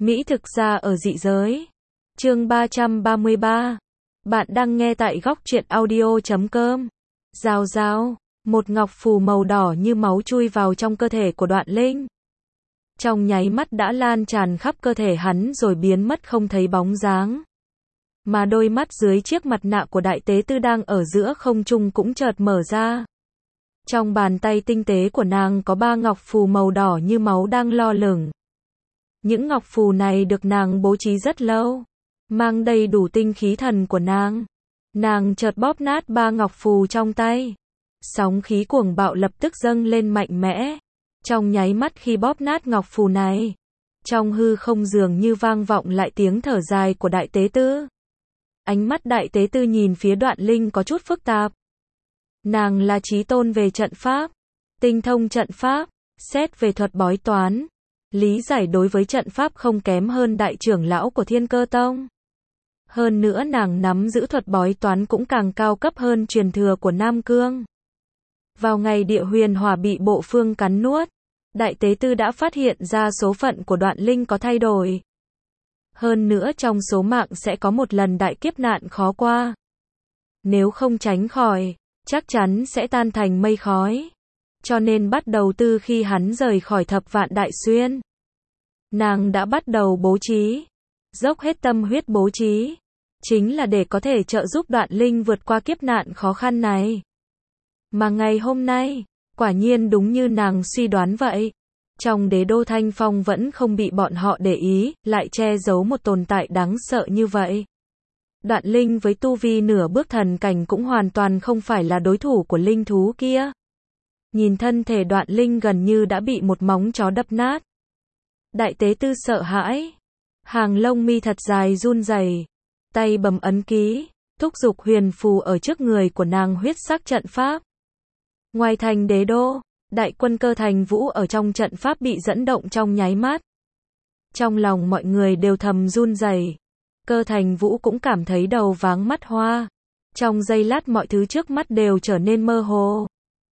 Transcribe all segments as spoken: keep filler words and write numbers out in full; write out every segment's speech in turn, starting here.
Mỹ thực ra ở dị giới. Chương ba trăm ba mươi ba. Bạn đang nghe tại góc truyện audio chấm com. Rào rào, một ngọc phù màu đỏ như máu chui vào trong cơ thể của Đoạn Linh. Trong nháy mắt đã lan tràn khắp cơ thể hắn rồi biến mất không thấy bóng dáng. Mà đôi mắt dưới chiếc mặt nạ của đại tế tư đang ở giữa không trung cũng chợt mở ra. Trong bàn tay tinh tế của nàng có ba ngọc phù màu đỏ như máu đang lo lửng. Những ngọc phù này được nàng bố trí rất lâu, mang đầy đủ tinh khí thần của nàng. Nàng chợt bóp nát ba ngọc phù trong tay. Sóng khí cuồng bạo lập tức dâng lên mạnh mẽ. Trong nháy mắt khi bóp nát ngọc phù này, trong hư không dường như vang vọng lại tiếng thở dài của đại tế tư. Ánh mắt đại tế tư nhìn phía Đoạn Linh có chút phức tạp. Nàng là chí tôn về trận pháp, tinh thông trận pháp, xét về thuật bói toán, lý giải đối với trận pháp không kém hơn đại trưởng lão của Thiên Cơ Tông. Hơn nữa nàng nắm giữ thuật bói toán cũng càng cao cấp hơn truyền thừa của Nam Cương. Vào ngày địa huyền hỏa bị bộ phương cắn nuốt, đại tế tư đã phát hiện ra số phận của Đoạn Linh có thay đổi. Hơn nữa trong số mạng sẽ có một lần đại kiếp nạn khó qua. Nếu không tránh khỏi, chắc chắn sẽ tan thành mây khói. Cho nên bắt đầu từ khi hắn rời khỏi thập vạn đại xuyên, nàng đã bắt đầu bố trí, dốc hết tâm huyết bố trí, chính là để có thể trợ giúp Đoạn Linh vượt qua kiếp nạn khó khăn này. Mà ngày hôm nay, quả nhiên đúng như nàng suy đoán vậy. Trong đế đô Thanh Phong vẫn không bị bọn họ để ý, lại che giấu một tồn tại đáng sợ như vậy. Đoạn Linh với tu vi nửa bước thần cảnh cũng hoàn toàn không phải là đối thủ của linh thú kia. Nhìn thân thể Đoạn Linh gần như đã bị một móng chó đập nát. Đại tế tư sợ hãi. Hàng lông mi thật dài run rẩy, tay bấm ấn ký, thúc giục huyền phù ở trước người của nàng huyết sắc trận pháp. Ngoài thành đế đô, đại quân Cơ Thành Vũ ở trong trận pháp bị dẫn động trong nháy mắt. Trong lòng mọi người đều thầm run rẩy. Cơ Thành Vũ cũng cảm thấy đầu váng mắt hoa. Trong giây lát mọi thứ trước mắt đều trở nên mơ hồ.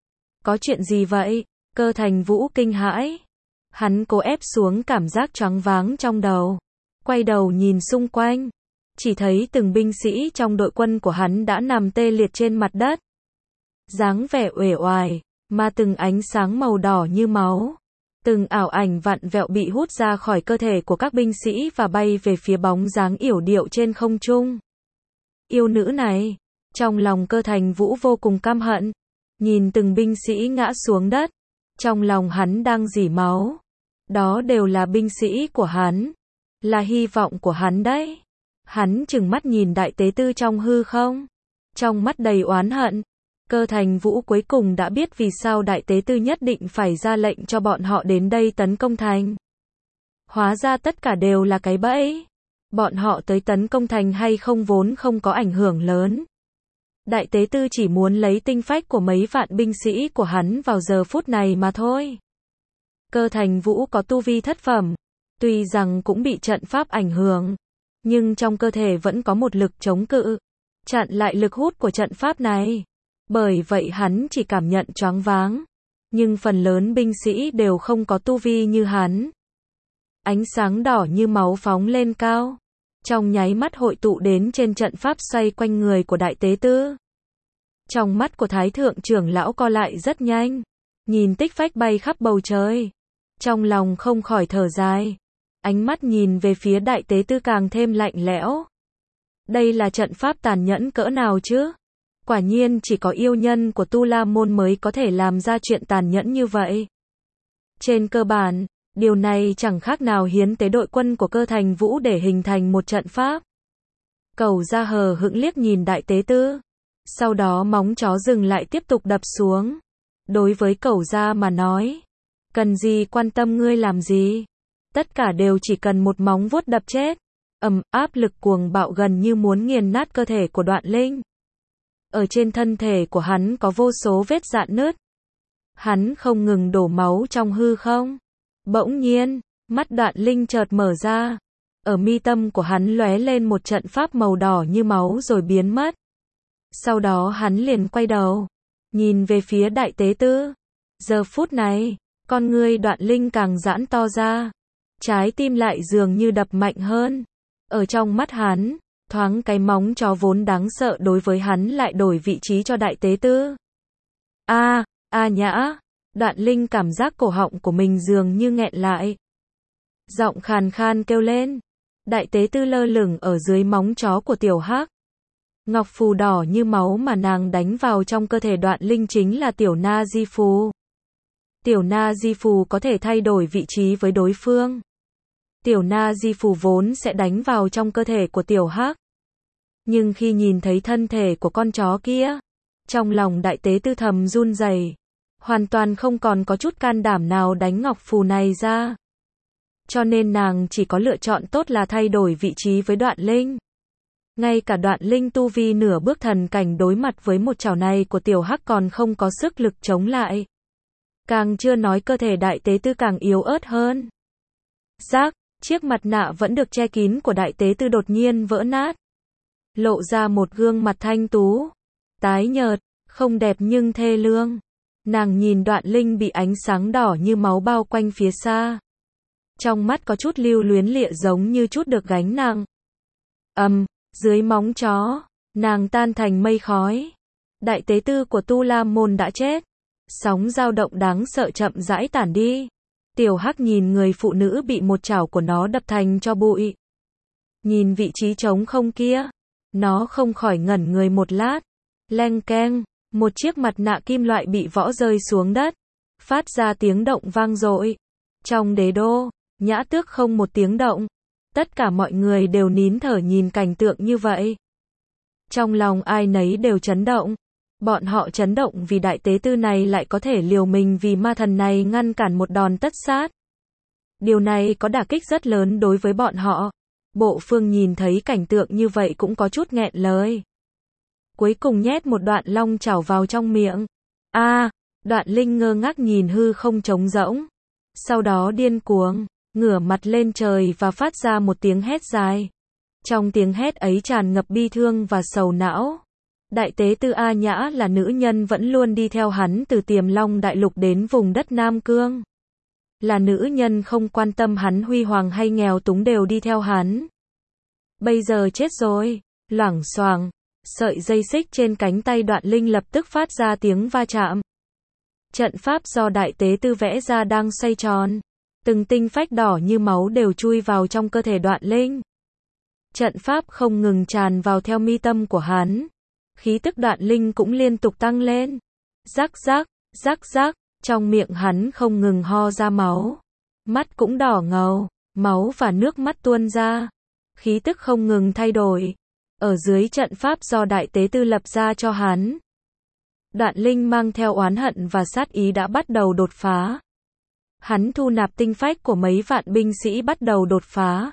Có chuyện gì vậy? Cơ Thành Vũ kinh hãi. Hắn cố ép xuống cảm giác choáng váng trong đầu. Quay đầu nhìn xung quanh. Chỉ thấy từng binh sĩ trong đội quân của hắn đã nằm tê liệt trên mặt đất. Dáng vẻ uể oải, mà từng ánh sáng màu đỏ như máu. Từng ảo ảnh vặn vẹo bị hút ra khỏi cơ thể của các binh sĩ và bay về phía bóng dáng yểu điệu trên không trung. Yêu nữ này, trong lòng Cơ Thành Vũ vô cùng căm hận. Nhìn từng binh sĩ ngã xuống đất, trong lòng hắn đang rỉ máu. Đó đều là binh sĩ của hắn, là hy vọng của hắn đấy. Hắn trừng mắt nhìn đại tế tư trong hư không, trong mắt đầy oán hận. Cơ Thành Vũ cuối cùng đã biết vì sao đại tế tư nhất định phải ra lệnh cho bọn họ đến đây tấn công thành. Hóa ra tất cả đều là cái bẫy. Bọn họ tới tấn công thành hay không vốn không có ảnh hưởng lớn. Đại tế tư chỉ muốn lấy tinh phách của mấy vạn binh sĩ của hắn vào giờ phút này mà thôi. Cơ Thành Vũ có tu vi thất phẩm, tuy rằng cũng bị trận pháp ảnh hưởng, nhưng trong cơ thể vẫn có một lực chống cự, chặn lại lực hút của trận pháp này. Bởi vậy hắn chỉ cảm nhận choáng váng, nhưng phần lớn binh sĩ đều không có tu vi như hắn. Ánh sáng đỏ như máu phóng lên cao, trong nháy mắt hội tụ đến trên trận pháp xoay quanh người của đại tế tư. Trong mắt của Thái Thượng trưởng lão co lại rất nhanh, nhìn tích phách bay khắp bầu trời, trong lòng không khỏi thở dài. Ánh mắt nhìn về phía đại tế tư càng thêm lạnh lẽo. Đây là trận pháp tàn nhẫn cỡ nào chứ? Quả nhiên chỉ có yêu nhân của Tu La Môn mới có thể làm ra chuyện tàn nhẫn như vậy. Trên cơ bản, điều này chẳng khác nào hiến tế đội quân của Cơ Thành Vũ để hình thành một trận pháp. Cẩu Gia hờ hững liếc nhìn đại tế tư. Sau đó móng chó dừng lại tiếp tục đập xuống. Đối với Cẩu Gia mà nói, cần gì quan tâm ngươi làm gì. Tất cả đều chỉ cần một móng vuốt đập chết. Ầm, áp lực cuồng bạo gần như muốn nghiền nát cơ thể của Đoạn Linh. Ở trên thân thể của hắn có vô số vết rạn nứt. Hắn không ngừng đổ máu trong hư không. Bỗng nhiên, mắt Đoạn Linh chợt mở ra. Ở mi tâm của hắn lóe lên một trận pháp màu đỏ như máu rồi biến mất. Sau đó hắn liền quay đầu, nhìn về phía đại tế tư. Giờ phút này, con ngươi Đoạn Linh càng giãn to ra. Trái tim lại dường như đập mạnh hơn. Ở trong mắt hắn, thoáng cái móng chó vốn đáng sợ đối với hắn lại đổi vị trí cho đại tế tư. A, A Nhã, Đoạn Linh cảm giác cổ họng của mình dường như nghẹn lại. Giọng khàn khan kêu lên. Đại tế tư lơ lửng ở dưới móng chó của tiểu hắc. Ngọc phù đỏ như máu mà nàng đánh vào trong cơ thể Đoạn Linh chính là tiểu na di phù. Tiểu na di phù có thể thay đổi vị trí với đối phương. Tiểu na di phù vốn sẽ đánh vào trong cơ thể của tiểu hắc. Nhưng khi nhìn thấy thân thể của con chó kia, trong lòng đại tế tư thầm run rẩy, hoàn toàn không còn có chút can đảm nào đánh ngọc phù này ra. Cho nên nàng chỉ có lựa chọn tốt là thay đổi vị trí với Đoạn Linh. Ngay cả Đoạn Linh tu vi nửa bước thần cảnh đối mặt với một chảo này của tiểu hắc còn không có sức lực chống lại. Càng chưa nói cơ thể đại tế tư càng yếu ớt hơn. Rác, chiếc mặt nạ vẫn được che kín của đại tế tư đột nhiên vỡ nát. Lộ ra một gương mặt thanh tú, tái nhợt, không đẹp nhưng thê lương. Nàng nhìn Đoạn Linh bị ánh sáng đỏ như máu bao quanh phía xa. Trong mắt có chút lưu luyến lịa giống như chút được gánh nặng. Ầm, um, dưới móng chó, nàng tan thành mây khói. Đại tế tư của Tu La Môn đã chết. Sóng dao động đáng sợ chậm rãi tản đi. Tiểu hắc nhìn người phụ nữ bị một chảo của nó đập thành cho bụi. Nhìn vị trí trống không kia, nó không khỏi ngẩn người một lát. Leng keng, một chiếc mặt nạ kim loại bị võ rơi xuống đất, phát ra tiếng động vang dội. Trong đế đô, Nhã Tước không một tiếng động. Tất cả mọi người đều nín thở nhìn cảnh tượng như vậy. Trong lòng ai nấy đều chấn động. Bọn họ chấn động vì đại tế tư này lại có thể liều mình vì ma thần này ngăn cản một đòn tất sát. Điều này có đả kích rất lớn đối với bọn họ. Bộ Phương nhìn thấy cảnh tượng như vậy cũng có chút nghẹn lời. Cuối cùng nhét một đoạn long chảo vào trong miệng. A, à, Đoạn Linh ngơ ngác nhìn hư không trống rỗng. Sau đó điên cuồng, ngửa mặt lên trời và phát ra một tiếng hét dài. Trong tiếng hét ấy tràn ngập bi thương và sầu não. Đại tế tư A Nhã là nữ nhân vẫn luôn đi theo hắn từ Tiềm Long Đại Lục đến vùng đất Nam Cương. Là nữ nhân không quan tâm hắn huy hoàng hay nghèo túng đều đi theo hắn. Bây giờ chết rồi, loảng xoảng, sợi dây xích trên cánh tay Đoạn Linh lập tức phát ra tiếng va chạm. Trận pháp do đại tế tư vẽ ra đang xoay tròn. Từng tinh phách đỏ như máu đều chui vào trong cơ thể Đoạn Linh. Trận pháp không ngừng tràn vào theo mi tâm của hắn. Khí tức Đoạn Linh cũng liên tục tăng lên. Rắc rắc, rắc rắc, trong miệng hắn không ngừng ho ra máu. Mắt cũng đỏ ngầu, máu và nước mắt tuôn ra. Khí tức không ngừng thay đổi. Ở dưới trận pháp do đại tế tư lập ra cho hắn. Đoạn Linh mang theo oán hận và sát ý đã bắt đầu đột phá. Hắn thu nạp tinh phách của mấy vạn binh sĩ bắt đầu đột phá.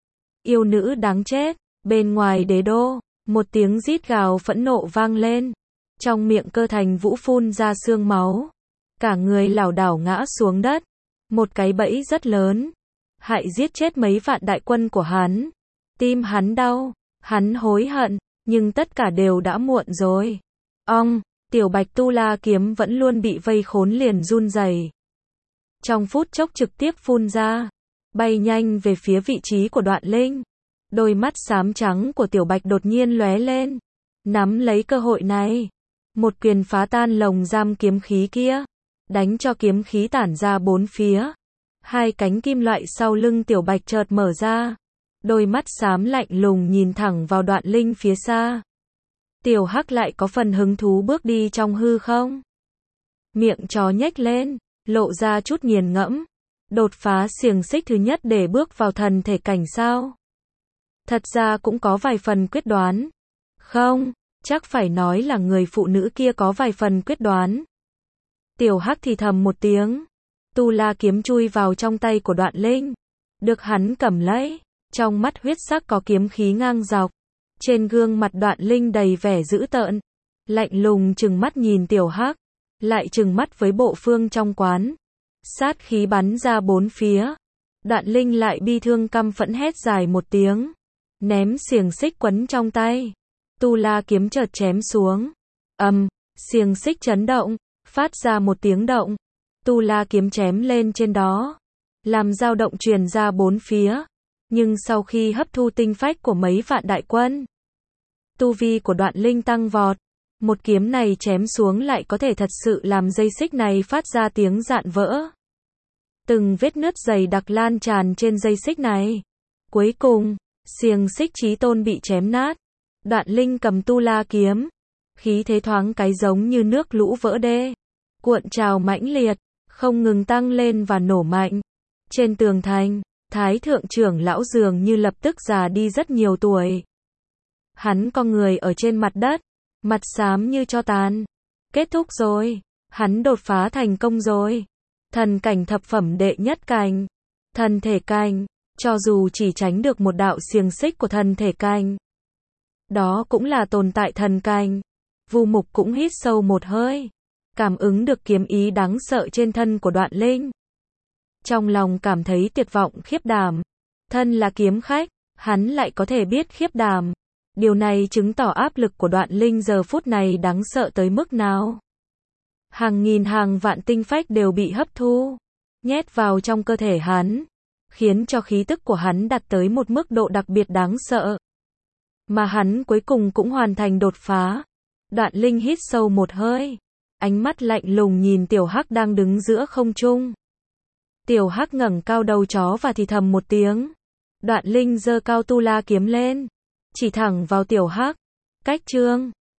Yêu nữ đáng chết, bên ngoài đế đô, một tiếng rít gào phẫn nộ vang lên. Trong miệng Cơ Thành Vũ phun ra sương máu. Cả người lảo đảo ngã xuống đất. Một cái bẫy rất lớn. Hại giết chết mấy vạn đại quân của hắn. Tim hắn đau, hắn hối hận, nhưng tất cả đều đã muộn rồi. Ong, tiểu bạch tu la kiếm vẫn luôn bị vây khốn liền run rẩy. Trong phút chốc trực tiếp phun ra, bay nhanh về phía vị trí của Đoạn Linh. Đôi mắt xám trắng của tiểu bạch đột nhiên lóe lên, nắm lấy cơ hội này, một quyền phá tan lồng giam kiếm khí kia, đánh cho kiếm khí tản ra bốn phía. Hai cánh kim loại sau lưng tiểu bạch chợt mở ra, đôi mắt xám lạnh lùng nhìn thẳng vào Đoạn Linh phía xa. Tiểu hắc lại có phần hứng thú bước đi trong hư không. Miệng chó nhếch lên, lộ ra chút nghiền ngẫm. Đột phá xiềng xích thứ nhất để bước vào thần thể cảnh sao? Thật ra cũng có vài phần quyết đoán. Không, chắc phải nói là người phụ nữ kia có vài phần quyết đoán. Tiểu hắc thì thầm một tiếng. Tu la kiếm chui vào trong tay của Đoạn Linh. Được hắn cầm lấy. Trong mắt huyết sắc có kiếm khí ngang dọc. Trên gương mặt Đoạn Linh đầy vẻ dữ tợn. Lạnh lùng trừng mắt nhìn tiểu hắc. Lại trừng mắt với Bộ Phương trong quán. Sát khí bắn ra bốn phía. Đoạn Linh lại bi thương căm phẫn hét dài một tiếng. Ném xiềng xích quấn trong tay. Tu la kiếm chợt chém xuống. Ầm, um, xiềng xích chấn động. Phát ra một tiếng động. Tu la kiếm chém lên trên đó. làm dao động truyền ra bốn phía. Nhưng sau khi hấp thu tinh phách của mấy vạn đại quân, tu vi của Đoạn Linh tăng vọt. Một kiếm này chém xuống lại có thể thật sự làm dây xích này phát ra tiếng rạn vỡ. Từng vết nứt dày đặc lan tràn trên dây xích này. Cuối cùng, xiềng xích chí tôn bị chém nát. Đoạn Linh cầm tu la kiếm. Khí thế thoáng cái giống như nước lũ vỡ đê. Cuộn trào mãnh liệt, không ngừng tăng lên và nổ mạnh. Trên tường thành, Thái thượng trưởng lão dường như lập tức già đi rất nhiều tuổi. Hắn co người ở trên mặt đất, mặt xám như tro tàn. Kết thúc rồi, hắn đột phá thành công rồi. Thần cảnh thập phẩm đệ nhất cảnh, thần thể cảnh, cho dù chỉ tránh được một đạo xiềng xích của thần thể cảnh, đó cũng là tồn tại thần cảnh. Vu Mục cũng hít sâu một hơi, cảm ứng được kiếm ý đáng sợ trên thân của Đoạn Linh. Trong lòng cảm thấy tuyệt vọng khiếp đảm. Thân là kiếm khách, hắn lại có thể biết khiếp đảm. Điều này chứng tỏ áp lực của Đoạn Linh giờ phút này đáng sợ tới mức nào. Hàng nghìn hàng vạn tinh phách đều bị hấp thu, nhét vào trong cơ thể hắn, khiến cho khí tức của hắn đạt tới một mức độ đặc biệt đáng sợ. Mà hắn cuối cùng cũng hoàn thành đột phá. Đoạn Linh hít sâu một hơi, ánh mắt lạnh lùng nhìn Tiểu Hắc đang đứng giữa không trung. Tiểu Hắc ngẩng cao đầu chó và thì thầm một tiếng. Đoạn Linh giơ cao tu la kiếm lên, chỉ thẳng vào Tiểu Hắc. Cách chương